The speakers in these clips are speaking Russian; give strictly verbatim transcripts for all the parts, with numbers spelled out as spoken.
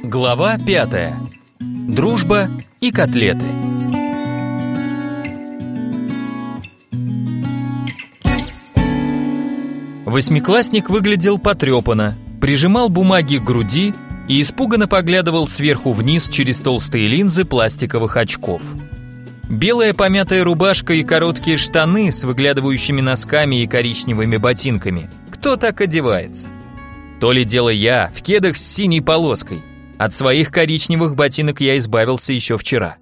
Глава пятая. Дружба и котлеты. Восьмиклассник выглядел потрепанно, прижимал бумаги к груди и испуганно поглядывал сверху вниз через толстые линзы пластиковых очков. Белая помятая рубашка и короткие штаны с выглядывающими носками и коричневыми ботинками. Кто так одевается? То ли дело я, в кедах с синей полоской. От своих коричневых ботинок я избавился еще вчера.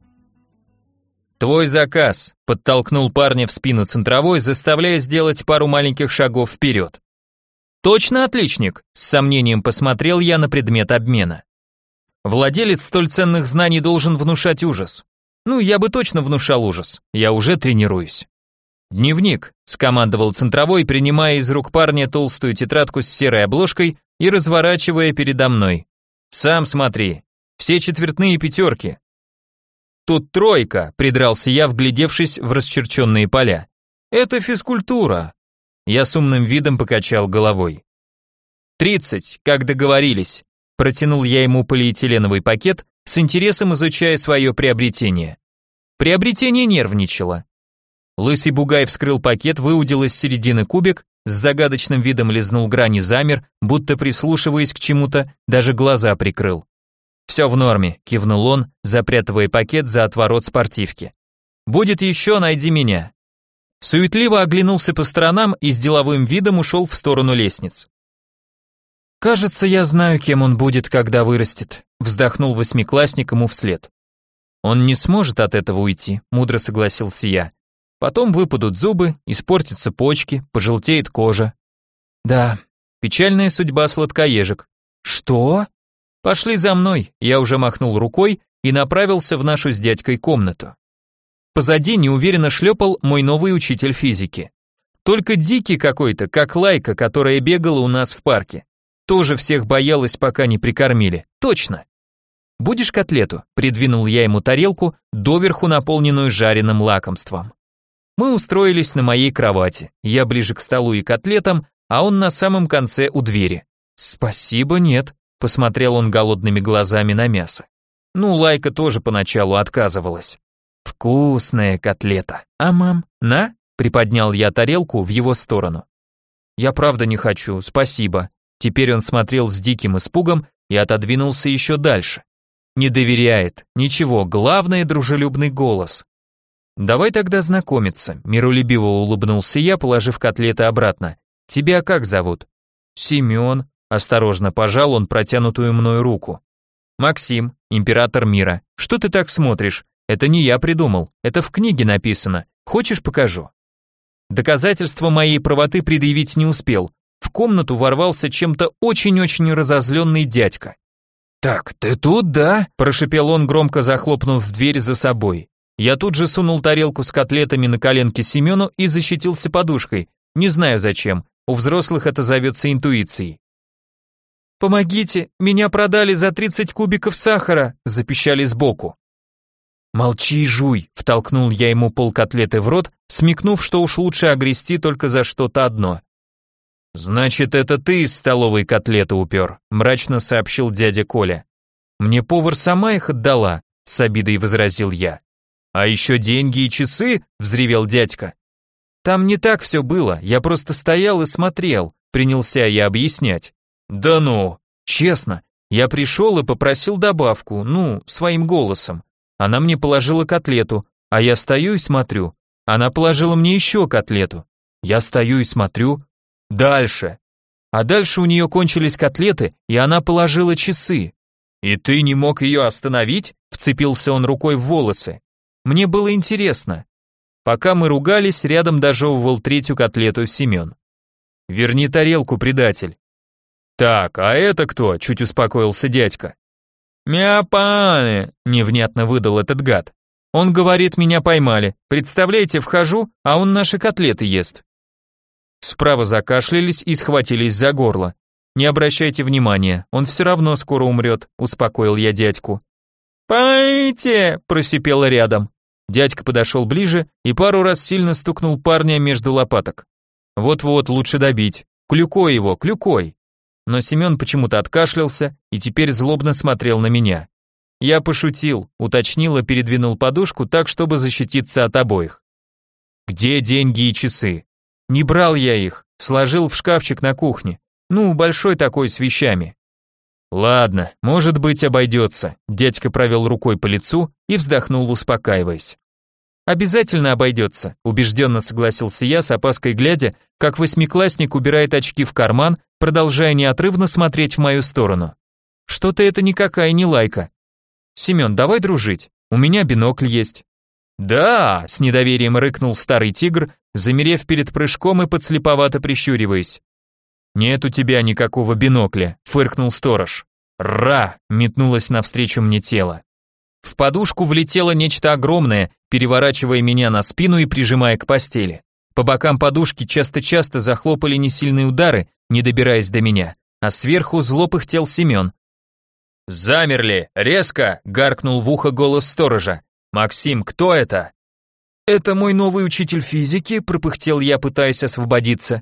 «Твой заказ», — подтолкнул парня в спину центровой, заставляя сделать пару маленьких шагов вперед. «Точно отличник», — с сомнением посмотрел я на предмет обмена. Владелец столь ценных знаний должен внушать ужас. Ну, я бы точно внушал ужас, я уже тренируюсь. «Дневник», — скомандовал центровой, принимая из рук парня толстую тетрадку с серой обложкой и разворачивая передо мной. «Сам смотри, все четвертные пятерки». «Тут тройка», — придрался я, вглядевшись в расчерченные поля. «Это физкультура». Я с умным видом покачал головой. «Тридцать, как договорились», — протянул я ему полиэтиленовый пакет, с интересом изучая свое приобретение. Приобретение нервничало. Лысый бугай вскрыл пакет, выудил из середины кубик, с загадочным видом лизнул грани, замер, будто прислушиваясь к чему-то, даже глаза прикрыл. «Все в норме», — кивнул он, запрятывая пакет за отворот спортивки. «Будет еще, найди меня». Суетливо оглянулся по сторонам и с деловым видом ушел в сторону лестниц. «Кажется, я знаю, кем он будет, когда вырастет», — вздохнул восьмиклассник ему вслед. «Он не сможет от этого уйти», — мудро согласился я. «Потом выпадут зубы, испортятся почки, пожелтеет кожа». «Да, печальная судьба сладкоежек». «Что?» «Пошли за мной», — я уже махнул рукой и направился в нашу с дядькой комнату. Позади неуверенно шлепал мой новый учитель физики. Только дикий какой-то, как Лайка, которая бегала у нас в парке. Тоже всех боялась, пока не прикормили. Точно. «Будешь котлету?» — придвинул я ему тарелку, доверху наполненную жареным лакомством. Мы устроились на моей кровати, я ближе к столу и котлетам, а он на самом конце у двери. «Спасибо, нет», — посмотрел он голодными глазами на мясо. Ну, Лайка тоже поначалу отказывалась. «Вкусная котлета. А, мам, на?» — приподнял я тарелку в его сторону. «Я правда не хочу, спасибо». Теперь он смотрел с диким испугом и отодвинулся еще дальше. Не доверяет, ничего, главное дружелюбный голос. «Давай тогда знакомиться», — миролюбиво улыбнулся я, положив котлеты обратно. «Тебя как зовут?» «Семен», — осторожно пожал он протянутую мною руку. «Максим, император мира. Что ты так смотришь? Это не я придумал, это в книге написано. Хочешь, покажу?» Доказательства моей правоты предъявить не успел. В комнату ворвался чем-то очень-очень разозленный дядька. «Так, ты тут, да?» – прошипел он, громко захлопнув дверь за собой. Я тут же сунул тарелку с котлетами на коленки Семену и защитился подушкой. Не знаю зачем, у взрослых это зовется интуицией. «Помогите, меня продали за тридцать кубиков сахара», – запищали сбоку. «Молчи и жуй», – втолкнул я ему полкотлеты в рот, смекнув, что уж лучше огрести только за что-то одно. «Значит, это ты из столовой котлеты упер», – мрачно сообщил дядя Коля. «Мне повар сама их отдала», – с обидой возразил я. «А еще деньги и часы?» – взревел дядька. «Там не так все было, я просто стоял и смотрел», – принялся я объяснять. «Да ну!» «Честно, я пришел и попросил добавку, ну, своим голосом. Она мне положила котлету, а я стою и смотрю. Она положила мне еще котлету. Я стою и смотрю. Дальше. А дальше у нее кончились котлеты, и она положила часы. И ты не мог ее остановить?» – вцепился он рукой в волосы. Мне было интересно. Пока мы ругались, рядом дожевывал третью котлету Семен. «Верни тарелку, предатель». «Так, а это кто?» – чуть успокоился дядька. «Меня поймали», – невнятно выдал этот гад. «Он говорит, меня поймали. Представляете, вхожу, а он наши котлеты ест». Справа закашлялись и схватились за горло. «Не обращайте внимания, он все равно скоро умрет», – успокоил я дядьку. «Помогите!» – просипело рядом. Дядька подошел ближе и пару раз сильно стукнул парня между лопаток. «Вот-вот, лучше добить. Клюкой его, клюкой!» но Семен почему-то откашлялся и теперь злобно смотрел на меня. Я пошутил, уточнил и передвинул подушку так, чтобы защититься от обоих. Где деньги и часы? Не брал я их, сложил в шкафчик на кухне. Ну, большой такой с вещами. Ладно, может быть, обойдется. Дядька провел рукой по лицу и вздохнул, успокаиваясь. Обязательно обойдется, убежденно согласился я, с опаской глядя, как восьмиклассник убирает очки в карман, продолжая неотрывно смотреть в мою сторону. Что-то это никакая не лайка. Семен, давай дружить, у меня бинокль есть. Да, с недоверием рыкнул старый тигр, замерев перед прыжком и подслеповато прищуриваясь. Нет у тебя никакого бинокля, фыркнул сторож. Ра! Метнулось навстречу мне тело. В подушку влетело нечто огромное, переворачивая меня на спину и прижимая к постели. По бокам подушки часто-часто захлопали несильные удары, не добираясь до меня, а сверху зло пыхтел Семен. «Замерли! Резко!» — гаркнул в ухо голос сторожа. «Максим, кто это?» «Это мой новый учитель физики», — пропыхтел я, пытаясь освободиться.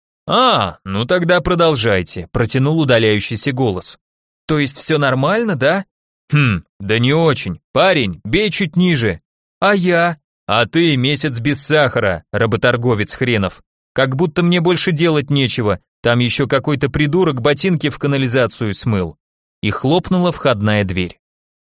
«А, ну тогда продолжайте», — протянул удаляющийся голос. «То есть все нормально, да?» «Хм, да не очень. Парень, бей чуть ниже». «А я?» «А ты месяц без сахара, работорговец хренов. Как будто мне больше делать нечего, там еще какой-то придурок ботинки в канализацию смыл». И хлопнула входная дверь.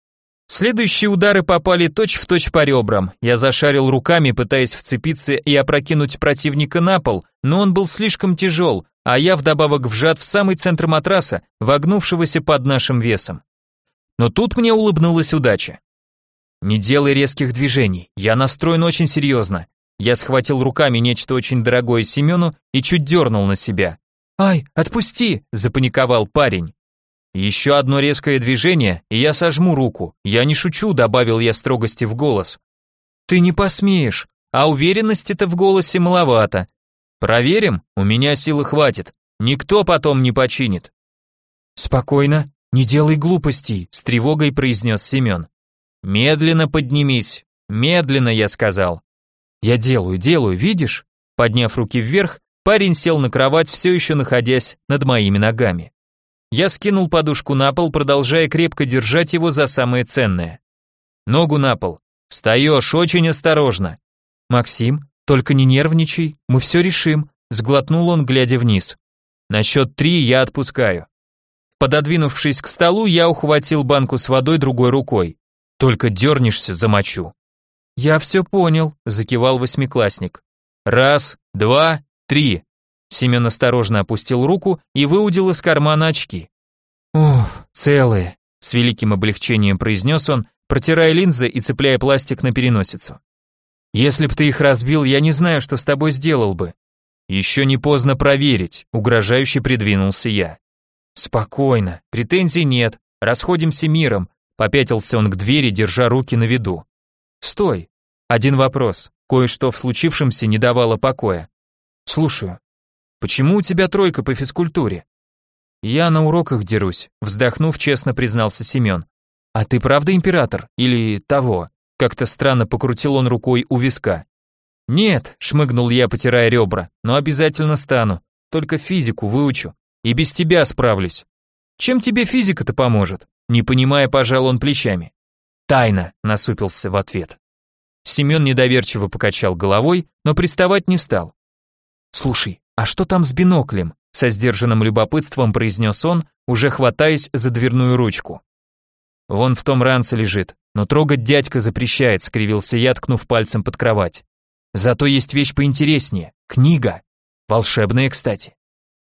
Следующие удары попали точь-в-точь по ребрам. Я зашарил руками, пытаясь вцепиться и опрокинуть противника на пол, но он был слишком тяжел, а я вдобавок вжат в самый центр матраса, вогнувшегося под нашим весом. Но тут мне улыбнулась удача. «Не делай резких движений, я настроен очень серьезно». Я схватил руками нечто очень дорогое Семену и чуть дернул на себя. «Ай, отпусти!» – запаниковал парень. «Еще одно резкое движение, и я сожму руку. Я не шучу», – добавил я строгости в голос. «Ты не посмеешь, а уверенности-то в голосе маловато. Проверим, у меня силы хватит, никто потом не починит». «Спокойно, не делай глупостей», – с тревогой произнес Семен. «Медленно поднимись, медленно», я сказал. «Я делаю, делаю, видишь?» Подняв руки вверх, парень сел на кровать, все еще находясь над моими ногами. Я скинул подушку на пол, продолжая крепко держать его за самое ценное. Ногу на пол. Встаешь очень осторожно. «Максим, только не нервничай, мы все решим», сглотнул он, глядя вниз. «На счет три я отпускаю». Пододвинувшись к столу, я ухватил банку с водой другой рукой. «Только дернешься, замочу». «Я все понял», закивал восьмиклассник. «Раз, два, три». Семен осторожно опустил руку и выудил из кармана очки. «Ух, целые», с великим облегчением произнес он, протирая линзы и цепляя пластик на переносицу. «Если б ты их разбил, я не знаю, что с тобой сделал бы». «Еще не поздно проверить», угрожающе придвинулся я. «Спокойно, претензий нет, расходимся миром», попятился он к двери, держа руки на виду. «Стой, один вопрос, кое-что в случившемся не давало покоя». «Слушаю». «Почему у тебя тройка по физкультуре?» «Я на уроках дерусь», вздохнув, честно признался Семен. «А ты правда император? Или того?» Как-то странно покрутил он рукой у виска. «Нет», шмыгнул я, потирая ребра, «но обязательно стану, только физику выучу, и без тебя справлюсь». «Чем тебе физика-то поможет?» Не понимая, пожал он плечами. «Тайна», насупился в ответ. Семен недоверчиво покачал головой, но приставать не стал. «Слушай, а что там с биноклем?» Со сдержанным любопытством произнес он, уже хватаясь за дверную ручку. «Вон в том ранце лежит, но трогать дядька запрещает», скривился я, ткнув пальцем под кровать. «Зато есть вещь поинтереснее, книга. Волшебная, кстати».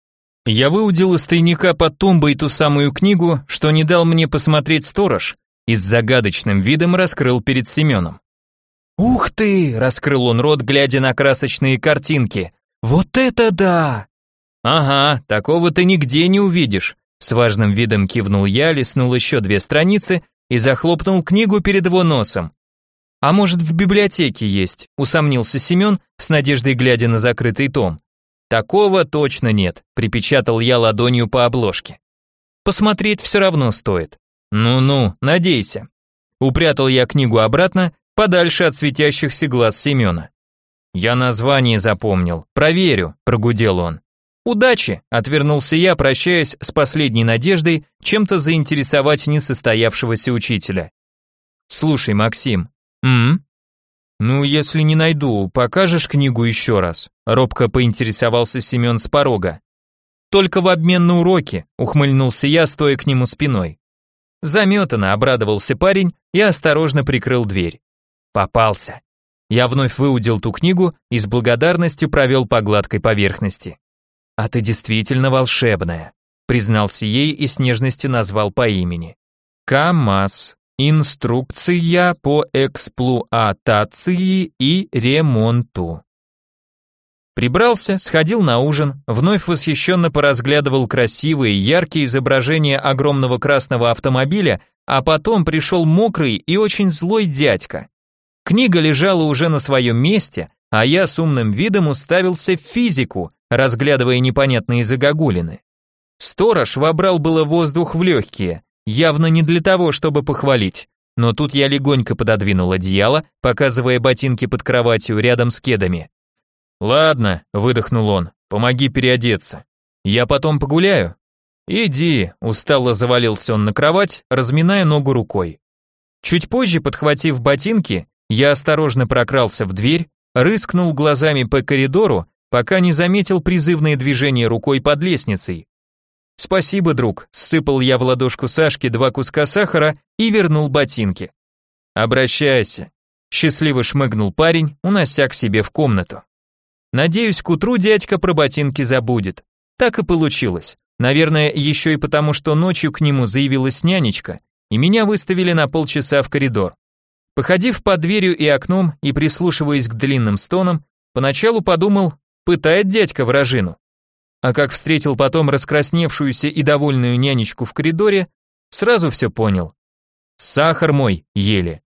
Я выудил из тайника под тумбой ту самую книгу, что не дал мне посмотреть сторож, и с загадочным видом раскрыл перед Семеном. «Ух ты!» – раскрыл он рот, глядя на красочные картинки. «Вот это да!» «Ага, такого ты нигде не увидишь», – с важным видом кивнул я, листнул еще две страницы и захлопнул книгу перед его носом. «А может, в библиотеке есть?» – усомнился Семен, с надеждой глядя на закрытый том. «Такого точно нет», – припечатал я ладонью по обложке. «Посмотреть все равно стоит». «Ну-ну, надейся». Упрятал я книгу обратно, подальше от светящихся глаз Семена. «Я название запомнил, проверю», – прогудел он. «Удачи!» – отвернулся я, прощаясь с последней надеждой чем-то заинтересовать несостоявшегося учителя. «Слушай, Максим». «М? Ну, если не найду, покажешь книгу еще раз?» – робко поинтересовался Семен с порога. «Только в обмен на уроки», – ухмыльнулся я, стоя к нему спиной. Заметано, обрадовался парень и осторожно прикрыл дверь. Попался. Я вновь выудил ту книгу и с благодарностью провел по гладкой поверхности. «А ты действительно волшебная», признался ей и с нежностью назвал по имени. КамАЗ. Инструкция по эксплуатации и ремонту. Прибрался, сходил на ужин, вновь восхищенно поразглядывал красивые, яркие изображения огромного красного автомобиля, а потом пришел мокрый и очень злой дядька. Книга лежала уже на своем месте, а я с умным видом уставился в физику, разглядывая непонятные загогулины. Сторож вобрал было воздух в легкие, явно не для того, чтобы похвалить, но тут я легонько пододвинул одеяло, показывая ботинки под кроватью рядом с кедами. «Ладно», — выдохнул он, — «помоги переодеться. Я потом погуляю». «Иди», — устало завалился он на кровать, разминая ногу рукой. Чуть позже, подхватив ботинки, я осторожно прокрался в дверь, рыскнул глазами по коридору, пока не заметил призывные движения рукой под лестницей. «Спасибо, друг», — ссыпал я в ладошку Сашки два куска сахара и вернул ботинки. «Обращайся», — счастливо шмыгнул парень, унося к себе в комнату. Надеюсь, к утру дядька про ботинки забудет. Так и получилось. Наверное, еще и потому, что ночью к нему заявилась нянечка, и меня выставили на полчаса в коридор. Походив под дверью и окном и прислушиваясь к длинным стонам, поначалу подумал, пытает дядька вражину. А как встретил потом раскрасневшуюся и довольную нянечку в коридоре, сразу все понял. Сахар мой ели.